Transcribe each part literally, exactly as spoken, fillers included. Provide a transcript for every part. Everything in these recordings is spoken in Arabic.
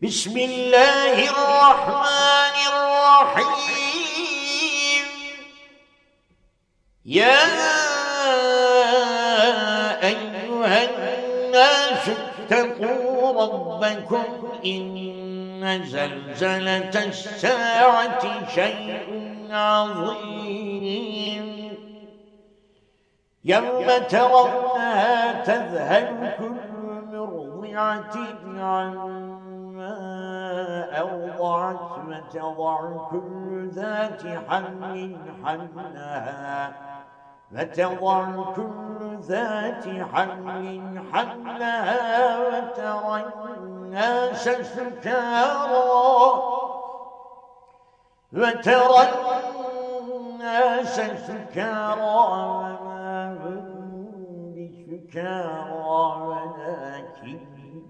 بسم الله الرحمن الرحيم. يا أيها الناس اتقوا ربكم إن زلزلة الساعة شيء عظيم يوم ترونها تذهل كل مرضعة عما أرضعت وتضع كل ذات حمل حملها وتضع كل ذات حمل حملها وترى الناس سكارى وترى الناس سكارى وما هم بسكارى ولكن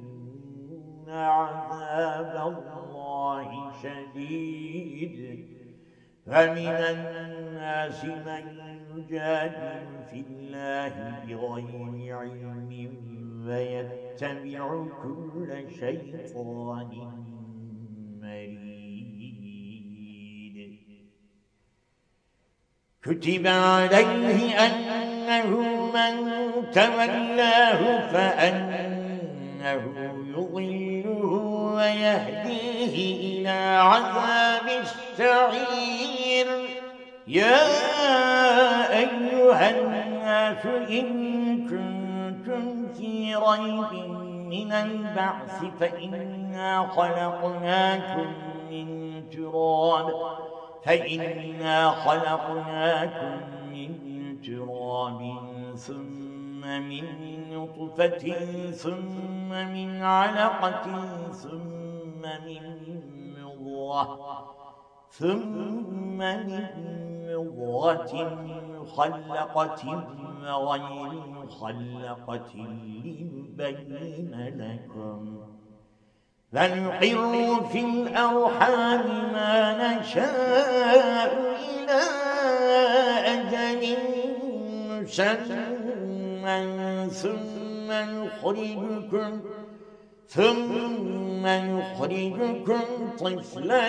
عذاب الله شديد. فمن الناس من يجادل في الله بغير علم ويتبع كل شيطان مريد. كتب عليه أنه من تولاه فأنه يضله ويهديه إلى عذاب السعير. يا أيها الناس إن كنتم في ريب من البعث فإنا خلقناكم من تراب فإنا خلقناكم من تراب ثم من نطفة ثم من علقة ثم من مضغة ثم من مضغة مخلقة وغير مخلقة لنبين لكم فنقر في الأرحام ما نشاء إلى أجل مسمى ثم نخرجكم ثم نخرجكم طفلا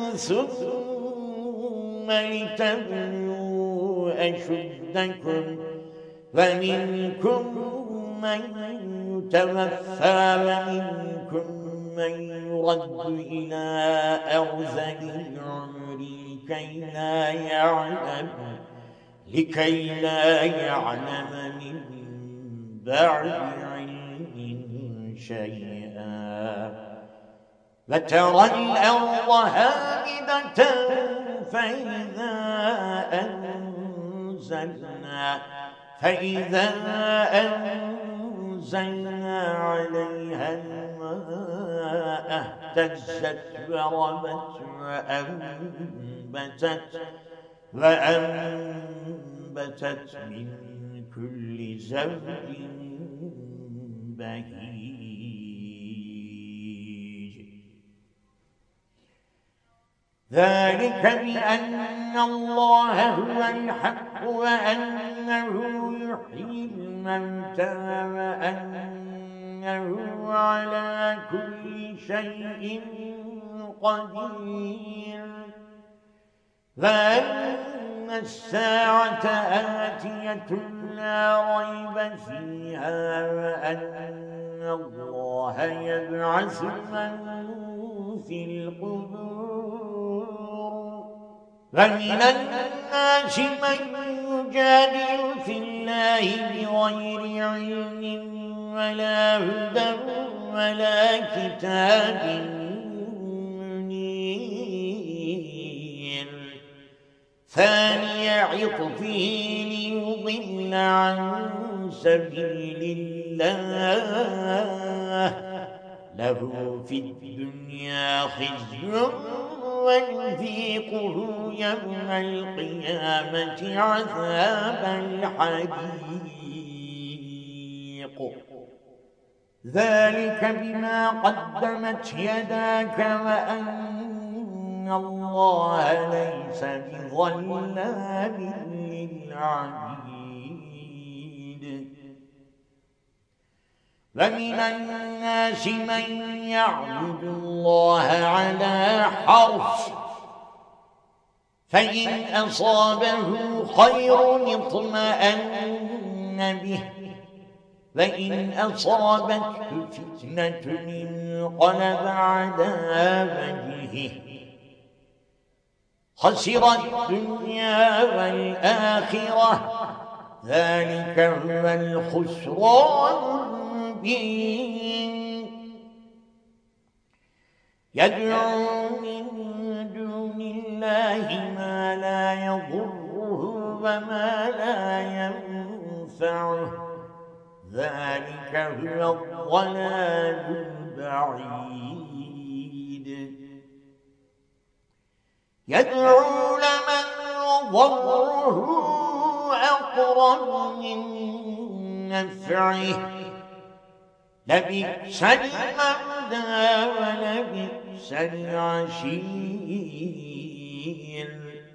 ثم لتبلغوا أشدكم فمنكم من يتوفى ومنكم من يرد إلى أرذل العمر لكي لا يعلم لكي لا يعلم من بعد علم شيئا. فترى الأرض هامدة فإذا أنزلنا فإذا أنزلنا عليها الماء اهتزت وربت وأنبتت وأنبتت من كل زوج بهيج. ذلك بأن الله هو الحق وأنه يحيي الموتى وأنه على كل شيء قدير. وأن الساعة آتية لا ريب فيها وأن الله يبعث من في القبور. ومن الناس من يجادل في الله بغير علم ولا هدى ولا كتاب منير. ثاني عطفه ليضل عن سبيل الله له في الدنيا خزي ونذيقه يوم القيامة عذاب الحريق. ذلك بما قدمت يداك وأن الله ليس بظلام للعبيد. ومن الناس من يعبد الله على حرف فإن أصابه خير اطمأن به وإن أصابته فتنة انقلب على وجهه خسر الدنيا والآخرة ذلك هو الخسران المبين يدعو من دون الله ما لا يضره وما لا ينفعه ذلك هو الضلال البعيد يدعو لمن ضره أقرب من نفعه لبئس المولى ولبئس العشير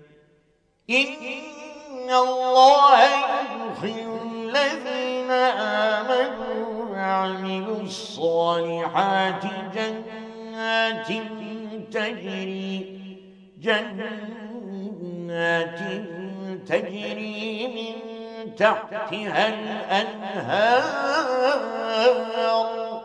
إن الله يدخل الذين آمنوا وعملوا الصالحات جنات تجري جنات تجري من تحتها الأنهار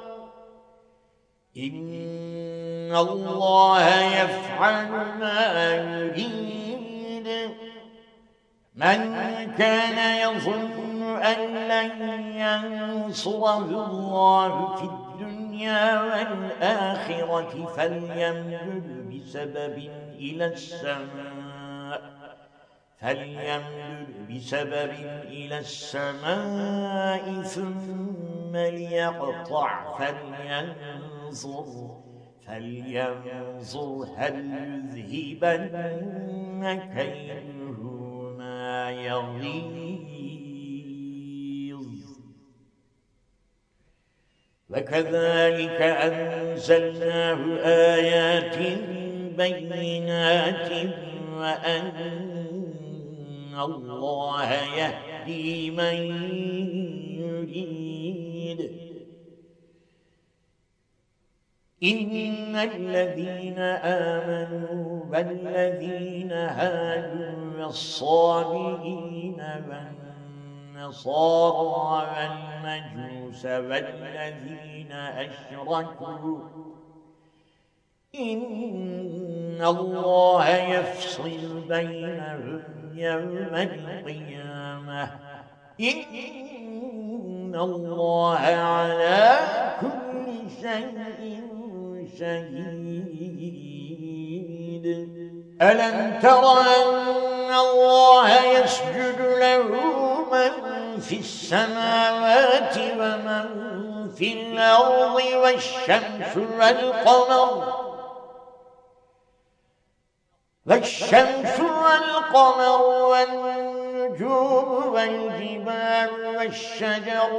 إن الله يفعل ما يريد من كان يظن أن لن ينصره الله في الدنيا والآخرة فليمدد بسبب إلى السماء فليمدد بسبب إلى السماء ثم ليقطع فلينظر فلينظر هل يذهبن كيده ما يغيظ وكذلك أنزلناه آيات بينات وأن الله يهدي من يريد إن الذين آمنوا والذين هادوا والصابئين والنصارى والمجوس والذين أشركوا إن الله يفصل بينهم يوم القيامة إن الله على كل شيء شهيد ألم تر أن الله يسجد له من في السماوات ومن في الأرض والشمس والقمر والشمس والقمر والنجوم والجبال والشجر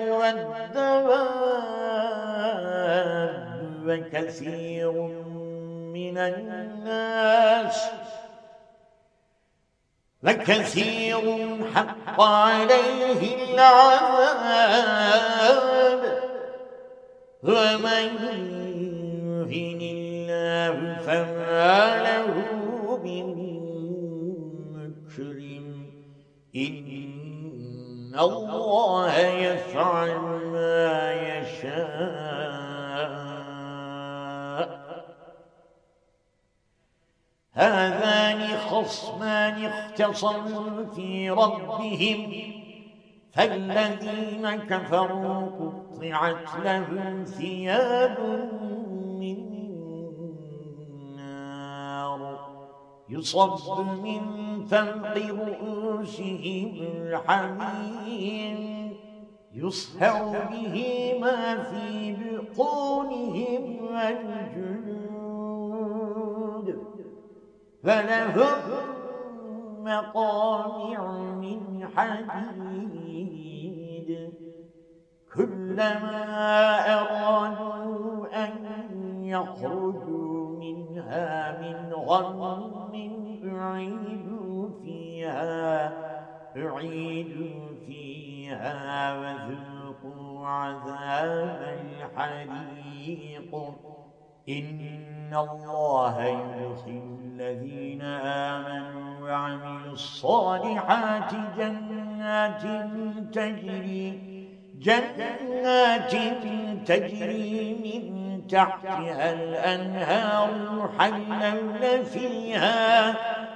والدواب وكثير من الناس وكثير حق عليه العذاب ومن يهن الله فما له من مكرم إن الله يفعل ما يشاء هذان خصمان اختصموا في ربهم فالذين كفروا قطعت لهم ثياب من نار يصب من فوق رؤوسهم الحميم يصهر به ما في بطونهم والجلود فلهم مقامع من حديد كلما أرادوا أن يخرجوا منها من غم أعيدوا فيها أعيدوا فيها وذوقوا عذاب الحريق إن الله يدخل الذين آمنوا وعملوا الصالحات جنات تجري جنات تجري من تحتها الأنهار يحلون فيها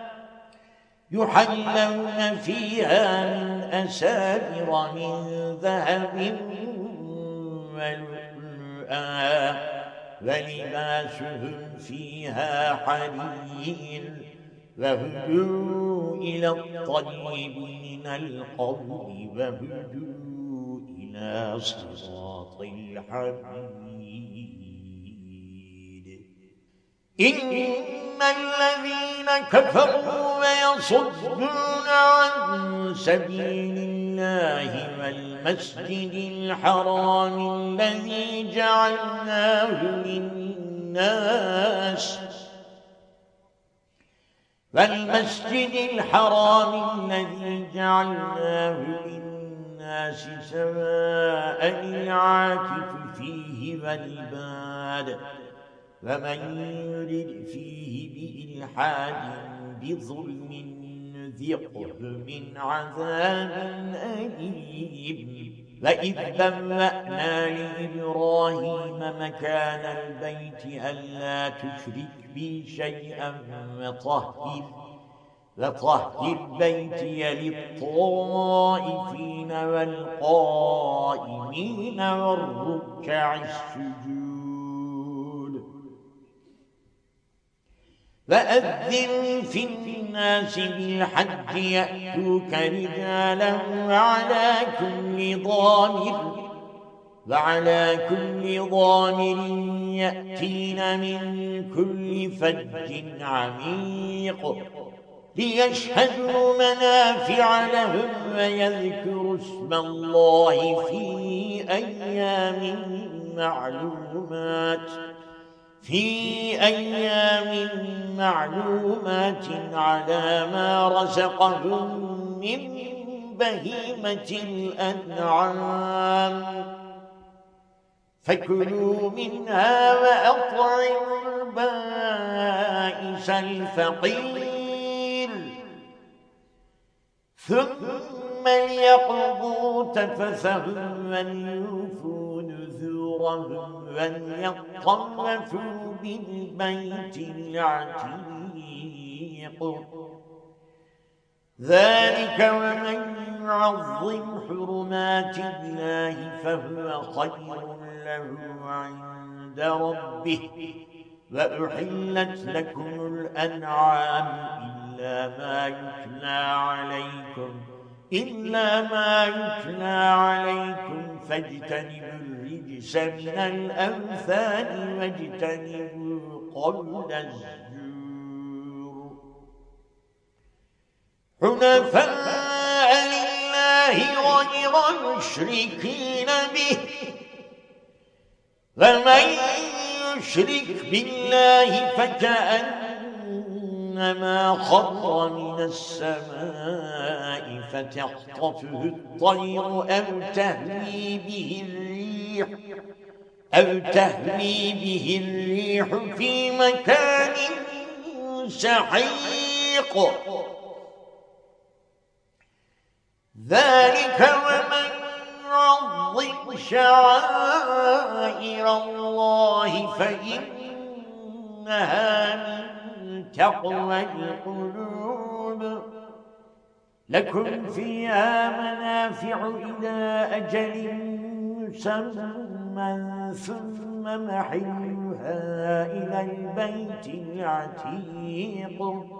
يحلون فيها من أساور من ذهب ولؤلؤا ولباسهم فيها حرير وهدوا إلى الطيب من القول وهدوا إلى صراط الحميد إن الذين كفروا ويصدون عن سبيل الله والمسجد الحرام الذي جعلناه للناس والمسجد الحرام الذي جعلناه للناس سواء العاكف فيه والباد ومن يرد فيه بإلحاد بظلم نذقه من عذاب أليم وإذ بوأنا لإبراهيم مكان البيت ألا تشرك بي شيئا وطهر وطهر بيتي للطائفين والقائمين والركع السجود وأذن في الناس بالحج يأتوك رجالا وعلى كل ضامر وعلى كل ضامر يأتين من كل فج عميق ليشهدوا منافع لهم ويذكروا اسم الله في أيام معلومات في أيام معلومات على ما رزقهم من بهيمة الأنعام فكلوا منها وأطعموا البائس الفقير ثم ليقضوا تفثهم وليوفوا نذورهم وليطوفوا بالبيت العتيق ذلك ومن يعظم حرمات الله فهو خير له عند ربه وأحلت لكم الأنعام إلا ما يتلى عليكم إلا ما يتلى عليكم فاجتنبوا الرجس من الأوثان واجتنبوا قول الزور حنفاء لله غير مشركين به ومن يشرك بالله فكأنما خر من السماء فتخطفه الطير أو تهوي به الريح أو تهوي به الريح في مكان سحيق ذلك ومن يعظم شعائر الله فإنها من تقوى القلوب لكم فيها منافع إلى أجل مسمى ثم محلها إلى البيت العتيق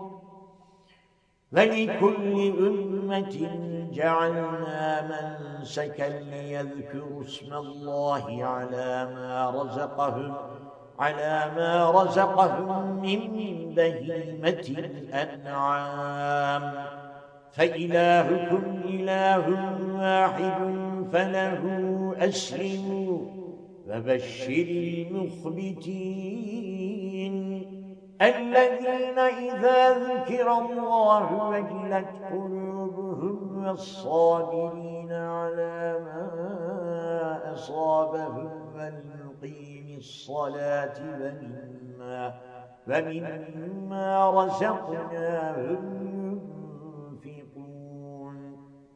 ولكل أمة جعلنا منسكا ليذكروا اسم الله على ما رزقهم على ما رزقهم من بهيمة الأنعام فإلهكم إله واحد فله أسلموا وبشر المخبتين الذين إذا ذكر الله وجلت قلوبهم والصابرين على ما أصابهم وليقيم الصلاة ومما, ومما رزقناهم ينفقون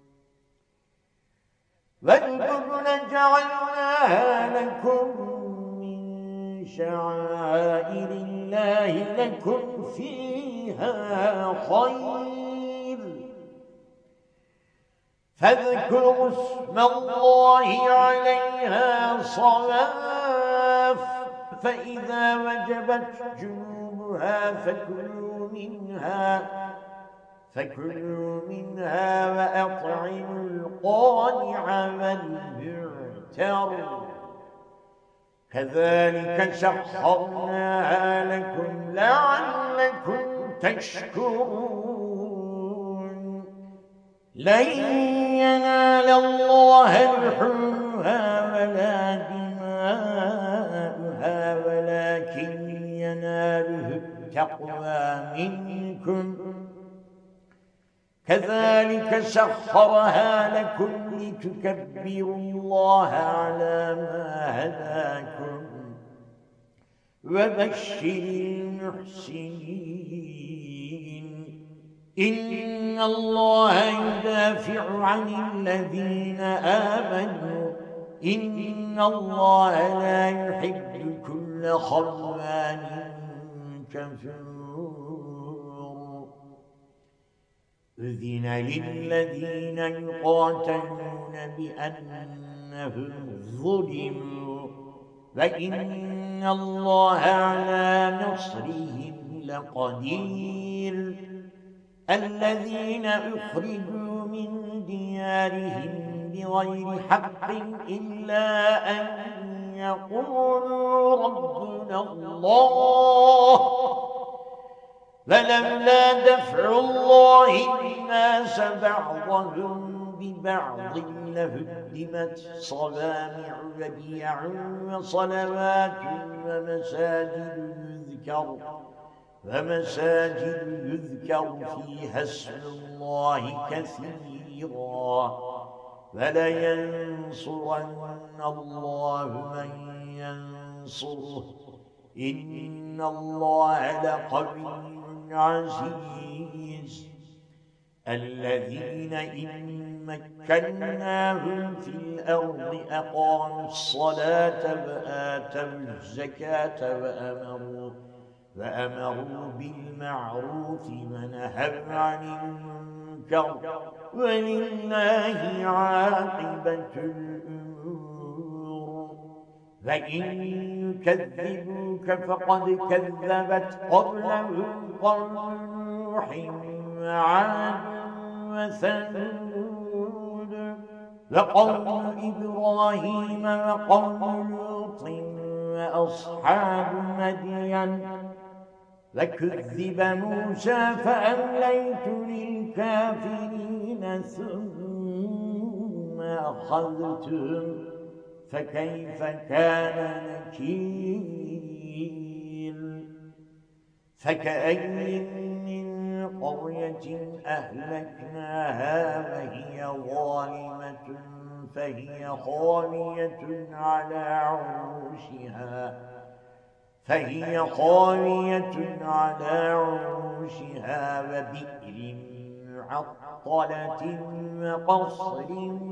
والبدن جعلناها لكم من شعائر الله لكم فيها خير فاذكروا اسم الله عليها صواف فإذا وجبت جنوبها فكلوا منها فكلوا منها وأطعموا القانع والمعتر كذلك سخرناها لكم لعلكم تشكرون لن ينال الله لحومها ولا دماؤها ولكن يناله التقوى منكم كذلك سخرها لكم لتكبروا الله على ما هداكم وبشر المحسنين إن الله يدافع عن الذين آمنوا إن الله لا يحب كل خوان كفور أذن للذين يقاتلون بأنهم ظلموا وإن الله على نصرهم لقدير الذين أخرجوا من ديارهم بغير حق إلا أن يقولوا ربنا الله فلولا دفع الله الناس بعضهم ببعض لهدمت صوامع وبيع وصلوات ومساجد يذكر ومساجد يذكر فيها اسم الله كثيرا فلينصرن الله من ينصره إن الله لقوي عزيز الذين إن مكناهم في الأرض أقاموا الصلاة وآتوا الزكاة وأمروا وأمروا بالمعروف ونهوا عن المنكر ولله عاقبة الأمور فإن يكذبوك فقد كذبت قبلهم قوم نوح وعاد وثمود وقوم إبراهيم وقوم لوط وأصحاب مدين فكذب موسى فأمليت للكافرين ثم أخذتهم فكيف كان نكير فكأي من قرية أهلكناها وهي ظالمة فهي خاوية على عروشها فهي خاوية على عروشها وبئر معطلة وقصر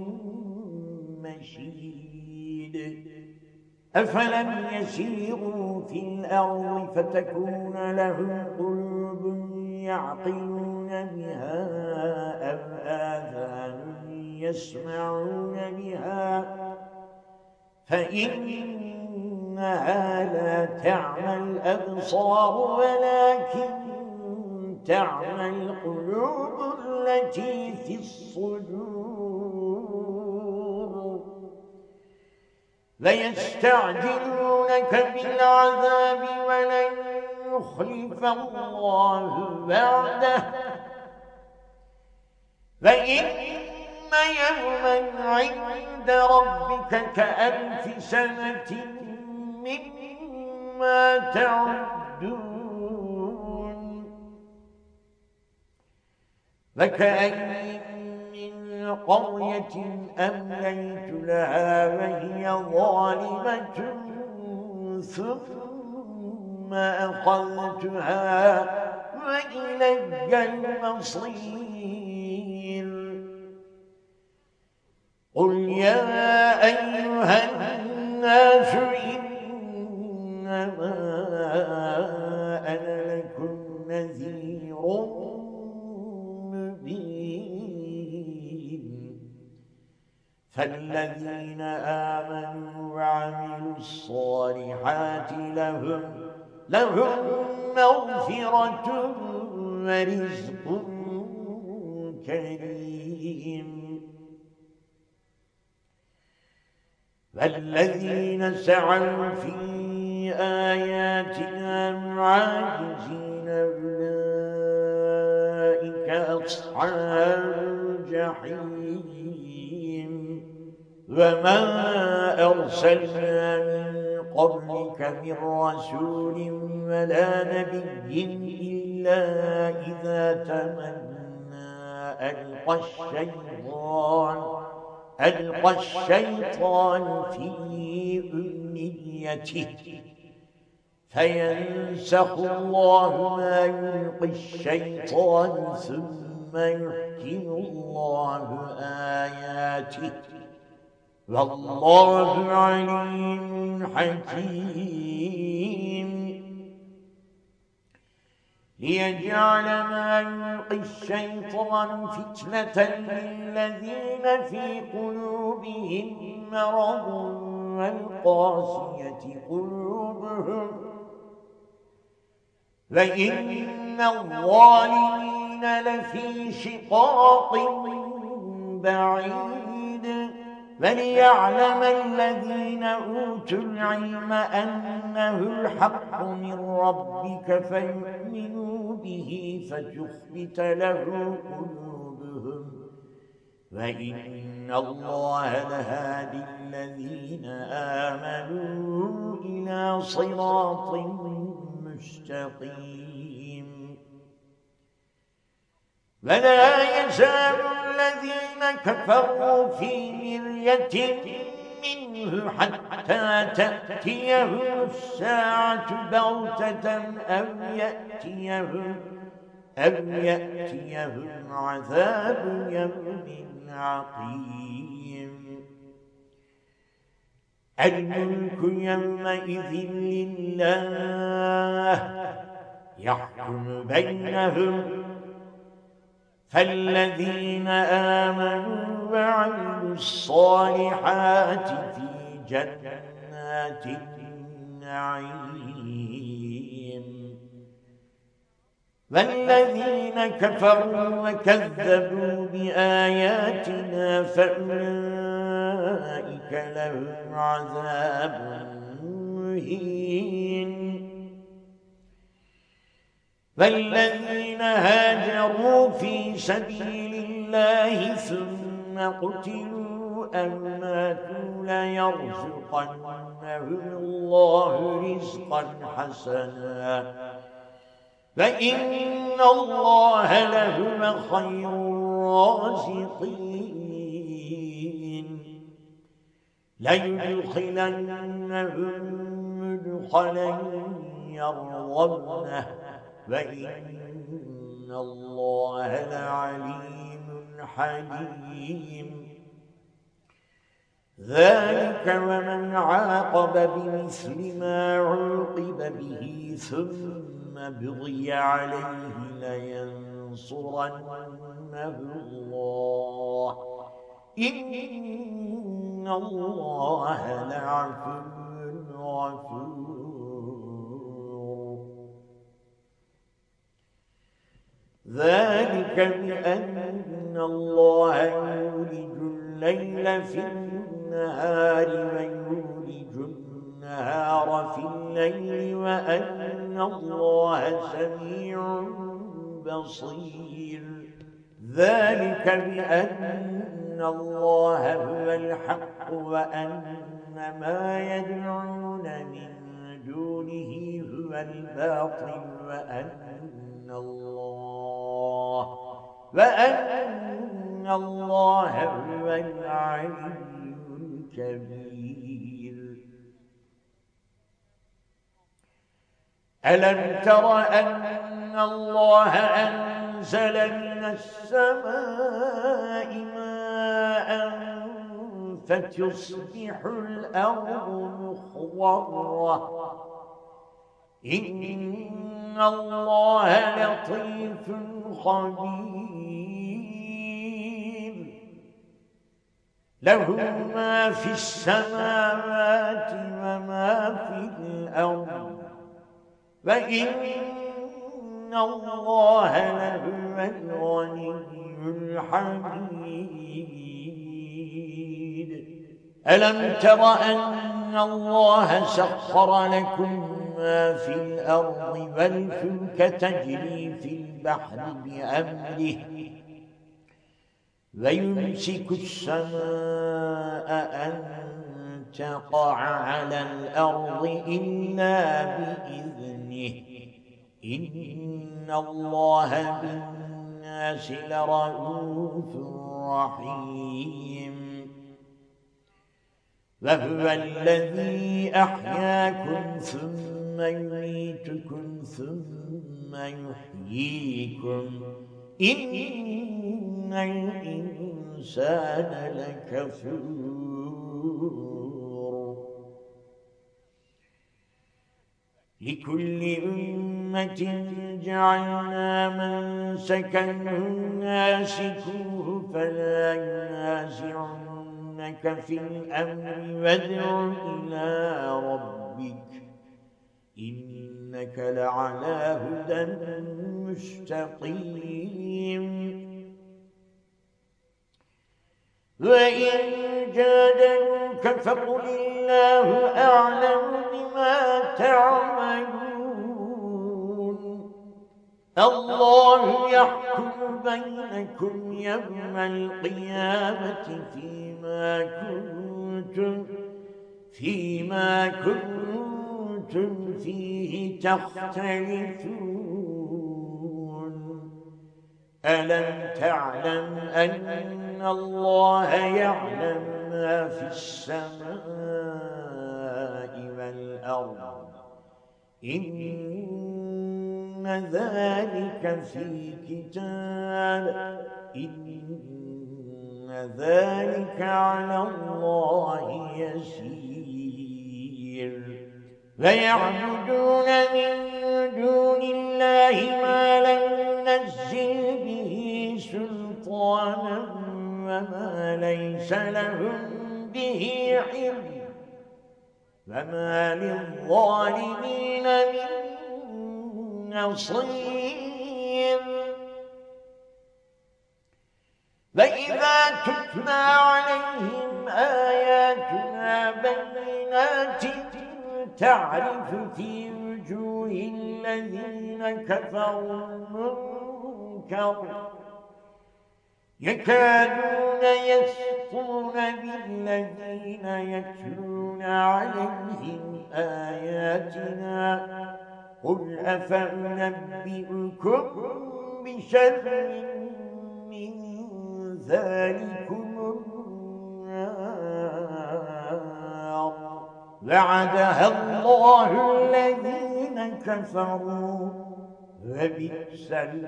مشيد أفلم يسيروا في الأرض فتكون لهم قلوب يعقلون بها أو آذان يسمعون بها فإنها لا تعمى الأبصار ولكن تعمى القلوب التي في الصدور ليستعجلونك بالعذاب ولن يخلف الله بعده فإن يوما عند ربك كألف سنة مما تعدون وكأين من قرية أمليت لها وهي ظالمة ثم أخذتها وإلي المصير قل يا أيها الناس إنما أنا لكم نذير مبين فالذين آمنوا وعملوا الصالحات لهم لهم مغفرة ورزق كريم والذين سعوا في آياتنا معاجزين أولئك أصحاب الجحيم وما أرسلنا من قبلك من رسول ولا نبي إلا إذا تمنى ألقى الشيطان ألقى الشيطان في أمنيته فينسخ الله ما يلقي الشيطان ثم يحكم الله آياته والله عليم حكيم ليجعل ما يلقي الشيطان فتنة للذين في قلوبهم مرض والقاسية قلوبهم وإن الظالمين لفي شقاق بعيد وليعلم الذين أوتوا العلم أنه الحق من ربك فيؤمنوا به فتخبت له قلوبهم وإن الله لهادي الذين آمنوا إلى صراط مستقيم ولا يزال الذين كفروا في مرية منه حتى تأتيهم الساعة بغتة أو يأتيهم أو يأتيهم عذاب يوم عقيم الملك يومئذ لله يحكم بينهم فالذين آمنوا وعملوا الصالحات في جنات النعيم والذين كفروا وكذبوا بآياتنا فأولئك لهم عذاب مهين والذين هاجروا في سبيل الله ثم قتلوا أو ماتوا ليرزقنهم الله رزقا حسنا فإن الله لهو خير الرازقين ليدخلنهم مدخلا يرضونه وإن الله لعليم حليم ذلك ومن عاقب بمثل ما عوقب به ثم بغي عليه لينصرنه الله إن الله لعفو غفور ذلك بأن الله يولج الليل في النهار ويولج النهار في الليل وأن الله سميع بصير ذلك بأن الله هو الحق وأن ما يدعون من دونه هو الباطل وأن الله وأن الله هو العلي الكبير. ألم تر أن الله أنزل من السماء ماء فتصبح الأرض مخضرة إن الله لطيف خبير له ما في السماوات وما في الأرض وإن الله لهو الغني الحميد. ألم تر أن الله سخر لكم ما في الأرض والفلك تجري في البحر بأمره ويمسك السماء أن تقع على الأرض إلا بإذنه إن الله بالناس لرءوف رحيم. وهو الذي أحياكم ثم يميتكم ثم يحييكم إن الإنسان لكفور. لكل أمة جعلنا منسكا ناسكوه فلا ينازعنك في الأمر وادع إلى ربك إنك لعلى هدى مستقيم. وإن جادلوك فقل الله أعلم بما تعملون الله يحكم بينكم يوم القيامة فيما كنتم فيما كنتم فيه تختلفون. ألم تعلم أن الله يعلم ما في السماء والأرض إن ذلك في كتاب إن ذلك على الله يسير. ويعبدون من دون الله ما لم ينزل به سلطانا وما ليس لهم به علم وما للظالمين من نصير. وإذا تتلى عليهم آياتنا بينات تعرف في وجوه الذين كفروا المنكر يكادون يسطون بالذين يتلون عليهم آياتنا قل أفأنبئكم بشر من ذلكم النار وعدها الله الذين كفروا وبئس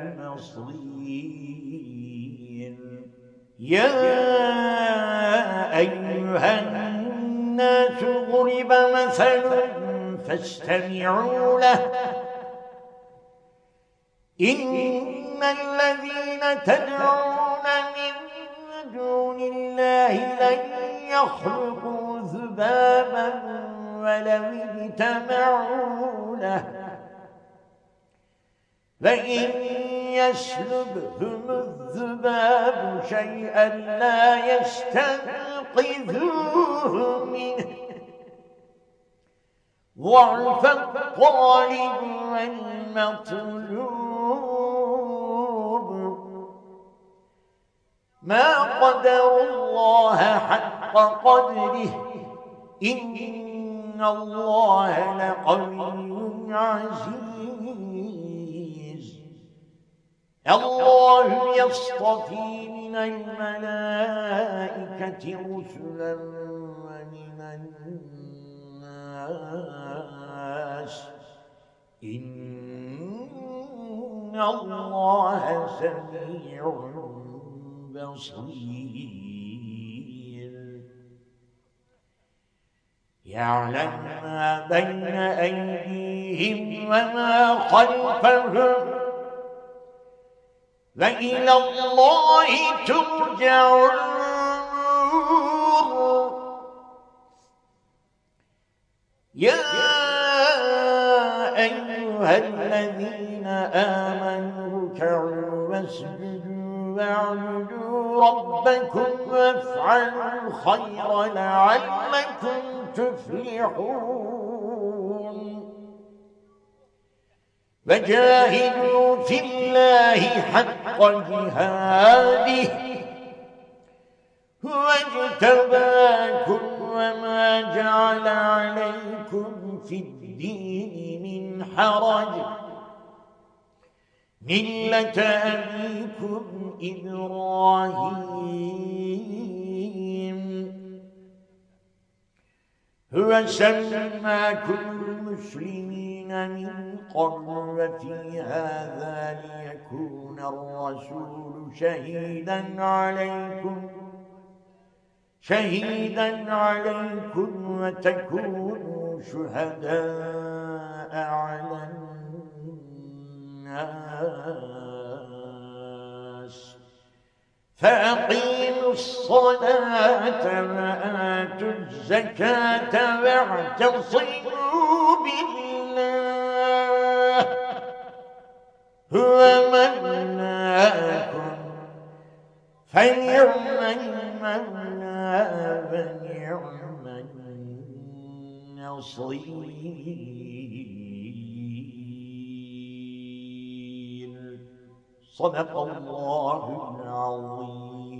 المصير. يا أيها الناس ضرب مثل فاستمعوا له إن الذين تدعون من دون الله لن يخلقوا ذبابا ولو اجتمعوا له فإن يسلبهم الذباب شيئا لا يستنقذوه منه ضعف الطالب والمطلوب ما قدر الله حق قدره إن الله لقوي عزيز. الله يصطفي من الملائكة رسلا ومن الناس إن الله سميع بصير يعلم ما بين أيديهم وما خلفهم وإلى الله ترجع الأمور يا أيها الذين آمنوا اركعوا واسجدوا واعبدوا ربكم وافعلوا الخير لعلكم تفلحون وجاهدوا في الله حق جهاده هو اجتباكم وما جعل عليكم في الدين من حرج ملة أبيكم إبراهيم هو سماكم المسلمين من قبل وفي هذا ليكون الرسول شهيدا عليكم شهيدا عليكم وتكونوا شهداء على الناس فأقيموا الصلاة وآتوا الزكاة واعتصموا بالله هو مولاكم فنعم المولى ونعم النصير صدق الله العظيم.